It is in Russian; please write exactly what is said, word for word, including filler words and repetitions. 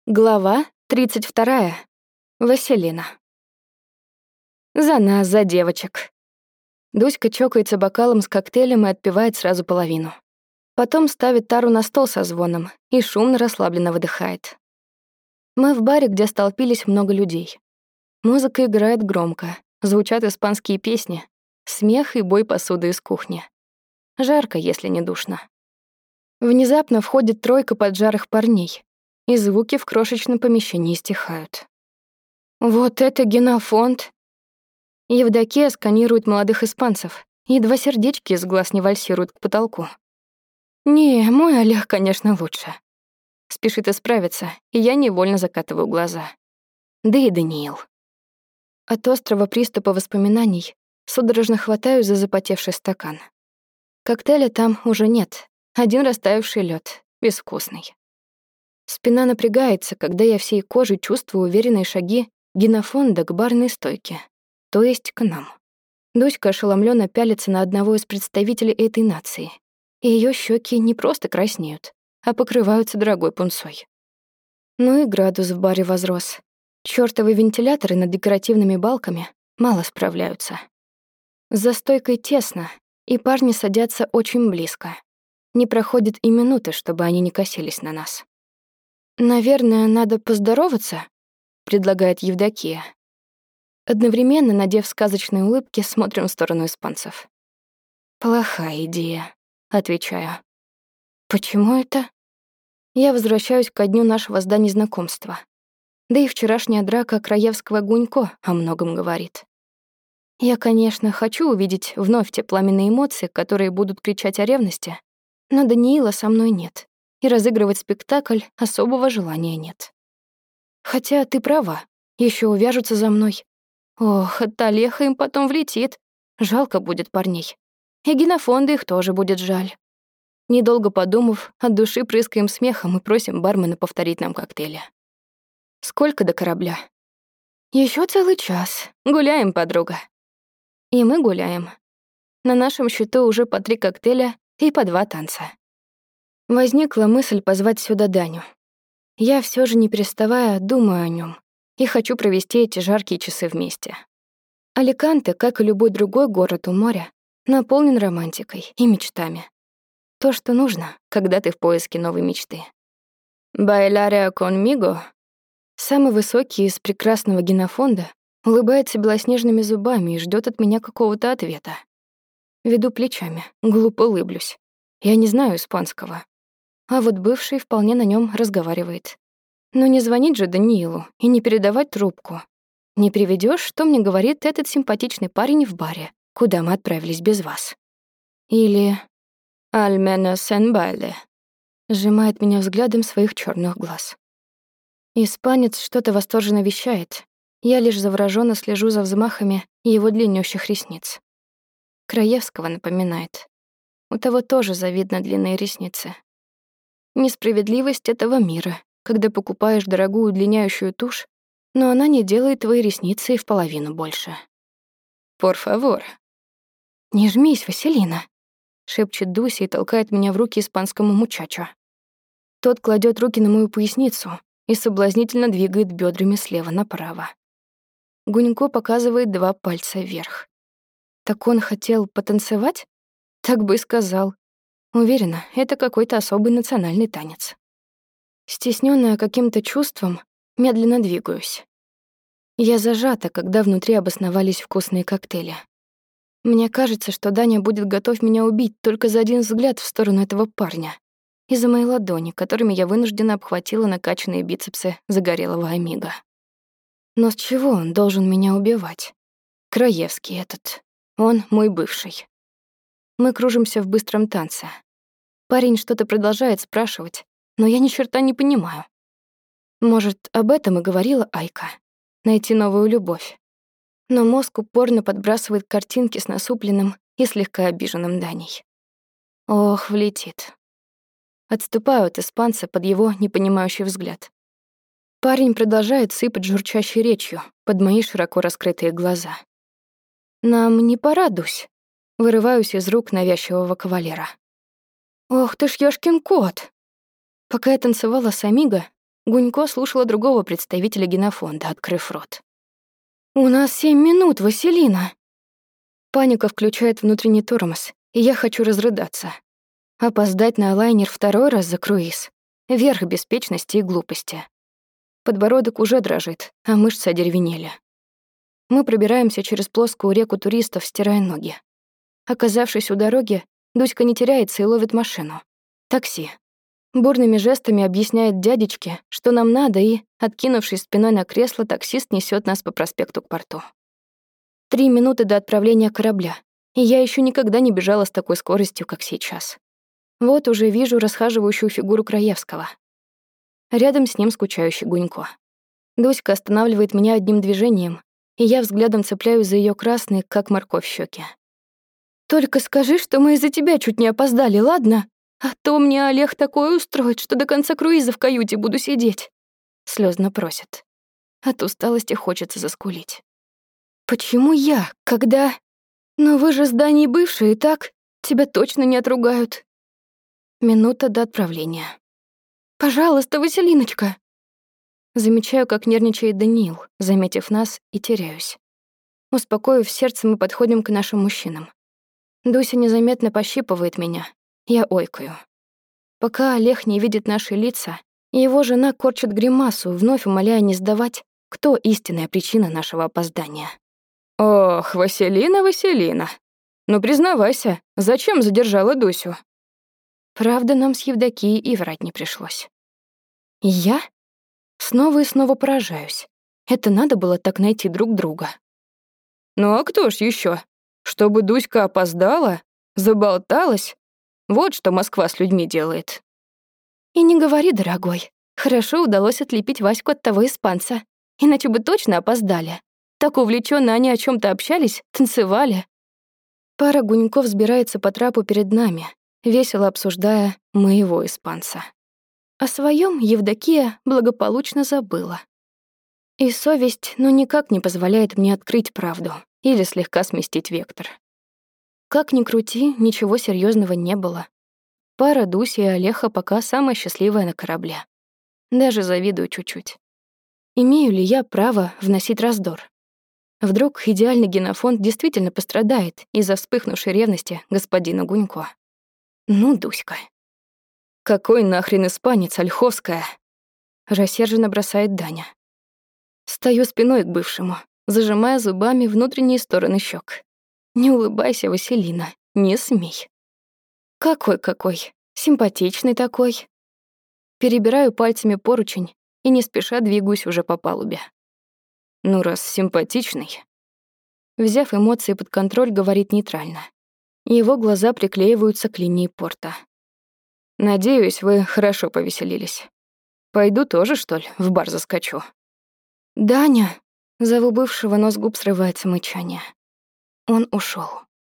Глава тридцать вторая. Василина. За нас, за девочек. Дуська чокается бокалом с коктейлем и отпивает сразу половину. Потом ставит тару на стол со звоном и шумно расслабленно выдыхает. Мы в баре, где столпились много людей. Музыка играет громко, звучат испанские песни, смех и бой посуды из кухни. Жарко, если не душно. Внезапно входит тройка поджарых парней, и звуки в крошечном помещении стихают. Вот это генофонд! Евдокия сканирует молодых испанцев, и два сердечки из глаз не вальсируют к потолку. Не, мой Олег, конечно, лучше. Спешит исправиться, и я невольно закатываю глаза. Да и Даниил. От острого приступа воспоминаний судорожно хватаюсь за запотевший стакан. Коктейля там уже нет, один растаявший лёд, безвкусный. Спина напрягается, когда я всей кожей чувствую уверенные шаги генофонда к барной стойке, то есть к нам. Дуська ошеломлённо пялится на одного из представителей этой нации, и её щеки не просто краснеют, а покрываются дорогой пунцой. Ну и градус в баре возрос. Чёртовы вентиляторы над декоративными балками мало справляются. За стойкой тесно, и парни садятся очень близко. Не проходит и минуты, чтобы они не косились на нас. «Наверное, надо поздороваться», — предлагает Евдокия. Одновременно, надев сказочные улыбки, смотрим в сторону испанцев. «Плохая идея», — отвечаю. «Почему это?» Я возвращаюсь ко дню нашего с Даней знакомства. Да и вчерашняя драка Краевского-Гунько о многом говорит. Я, конечно, хочу увидеть вновь те пламенные эмоции, которые будут кричать о ревности, но Даниила со мной нет, и разыгрывать спектакль особого желания нет. Хотя ты права, еще увяжутся за мной. Ох, от Олеха им потом влетит. Жалко будет парней. И генофонда их тоже будет жаль. Недолго подумав, от души прыскаем смехом и просим бармена повторить нам коктейли. Сколько до корабля? Еще целый час. Гуляем, подруга. И мы гуляем. На нашем счету уже по три коктейля и по два танца. Возникла мысль позвать сюда Даню. Я все же, не переставая, думаю о нем и хочу провести эти жаркие часы вместе. Аликанте, как и любой другой город у моря, наполнен романтикой и мечтами. То, что нужно, когда ты в поиске новой мечты. «Bailar conmigo?» Самый высокий из прекрасного генофонда улыбается белоснежными зубами и ждет от меня какого-то ответа. Веду плечами, глупо улыблюсь. Я не знаю испанского. А вот бывший вполне на нем разговаривает. Но не звонить же Даниилу и не передавать трубку. Не приведешь, что мне говорит этот симпатичный парень в баре, куда мы отправились без вас. Или «Al menos en baile», сжимает меня взглядом своих черных глаз. Испанец что-то восторженно вещает. Я лишь завороженно слежу за взмахами его длиннющих ресниц. Краевского напоминает. У того тоже завидно длинные ресницы. Несправедливость этого мира, когда покупаешь дорогую удлиняющую тушь, но она не делает твои ресницы и в половину больше. «Por favor». «Не жмись, Василина», — шепчет Дуся и толкает меня в руки испанскому мучачо. Тот кладет руки на мою поясницу и соблазнительно двигает бедрами слева направо. Гунько показывает два пальца вверх. Так он хотел потанцевать? Так бы и сказал. Уверена, это какой-то особый национальный танец. Стеснённая каким-то чувством, медленно двигаюсь. Я зажата, когда внутри обосновались вкусные коктейли. Мне кажется, что Даня будет готов меня убить только за один взгляд в сторону этого парня и за мои ладони, которыми я вынуждена обхватила накачанные бицепсы загорелого амиго. Но с чего он должен меня убивать? Краевский этот. Он мой бывший. Мы кружимся в быстром танце. Парень что-то продолжает спрашивать, но я ни черта не понимаю. Может, об этом и говорила Айка. Найти новую любовь. Но мозг упорно подбрасывает картинки с насупленным и слегка обиженным Даней. Ох, влетит. Отступаю от испанца под его непонимающий взгляд. Парень продолжает сыпать журчащей речью под мои широко раскрытые глаза. «Нам не пора, Дусь?» Вырываюсь из рук навязчивого кавалера. «Ох ты ж ёшкин кот!» Пока я танцевала с Амиго, Гунько слушала другого представителя генофонда, открыв рот. «У нас семь минут, Василина!» Паника включает внутренний тормоз, и я хочу разрыдаться. Опоздать на лайнер второй раз за круиз — верх беспечности и глупости. Подбородок уже дрожит, а мышцы одеревенели. Мы пробираемся через плоскую реку туристов, стирая ноги. Оказавшись у дороги, Дуська не теряется и ловит машину. Такси. Бурными жестами объясняет дядечке, что нам надо, и, откинувшись спиной на кресло, таксист несет нас по проспекту к порту. Три минуты до отправления корабля, и я еще никогда не бежала с такой скоростью, как сейчас. Вот уже вижу расхаживающую фигуру Краевского. Рядом с ним скучающий Гунько. Дуська останавливает меня одним движением, и я взглядом цепляюсь за ее красные, как морковь, щеки. «Только скажи, что мы из-за тебя чуть не опоздали, ладно? А то мне Олег такое устроит, что до конца круиза в каюте буду сидеть», — слезно просит. От усталости хочется заскулить. «Почему я, когда...? Но вы же с Даней бывшие, так? Тебя точно не отругают». Минута до отправления. «Пожалуйста, Василиночка!» Замечаю, как нервничает Даниил, заметив нас, и теряюсь. Успокоив сердце, мы подходим к нашим мужчинам. Дуся незаметно пощипывает меня. Я ойкаю. Пока Олег не видит наши лица, его жена корчит гримасу, вновь умоляя не сдавать, кто истинная причина нашего опоздания. «Ох, Василина, Василина, ну признавайся, зачем задержала Дусю?» Правда, нам с Евдокией и врать не пришлось. Я? Снова и снова поражаюсь. Это надо было так найти друг друга. Ну а кто ж еще? Чтобы Дуська опоздала, заболталась? Вот что Москва с людьми делает. И не говори, дорогой. Хорошо удалось отлепить Ваську от того испанца. Иначе бы точно опоздали. Так увлеченно они о чем то общались, танцевали. Пара Гуньков взбирается по трапу перед нами, весело обсуждая моего испанца. О своем Евдокия благополучно забыла. И совесть ну никак не позволяет мне открыть правду или слегка сместить вектор. Как ни крути, ничего серьезного не было. Пара Дуси и Олега пока самая счастливая на корабле. Даже завидую чуть-чуть. Имею ли я право вносить раздор? Вдруг идеальный генофонд действительно пострадает из-за вспыхнувшей ревности господина Гунько. Ну, Дуська. «Какой нахрен испанец, Ольховская?» — рассерженно бросает Даня. Стою спиной к бывшему, зажимая зубами внутренние стороны щек. Не улыбайся, Василина, не смей. Какой-какой, симпатичный такой. Перебираю пальцами поручень и не спеша двигаюсь уже по палубе. Ну, раз симпатичный. Взяв эмоции под контроль, говорит нейтрально. Его глаза приклеиваются к линии порта. Надеюсь, вы хорошо повеселились. Пойду тоже, что ли, в бар заскочу. «Даня!» — зову бывшего, но с губ срывается мычание. Он ушел.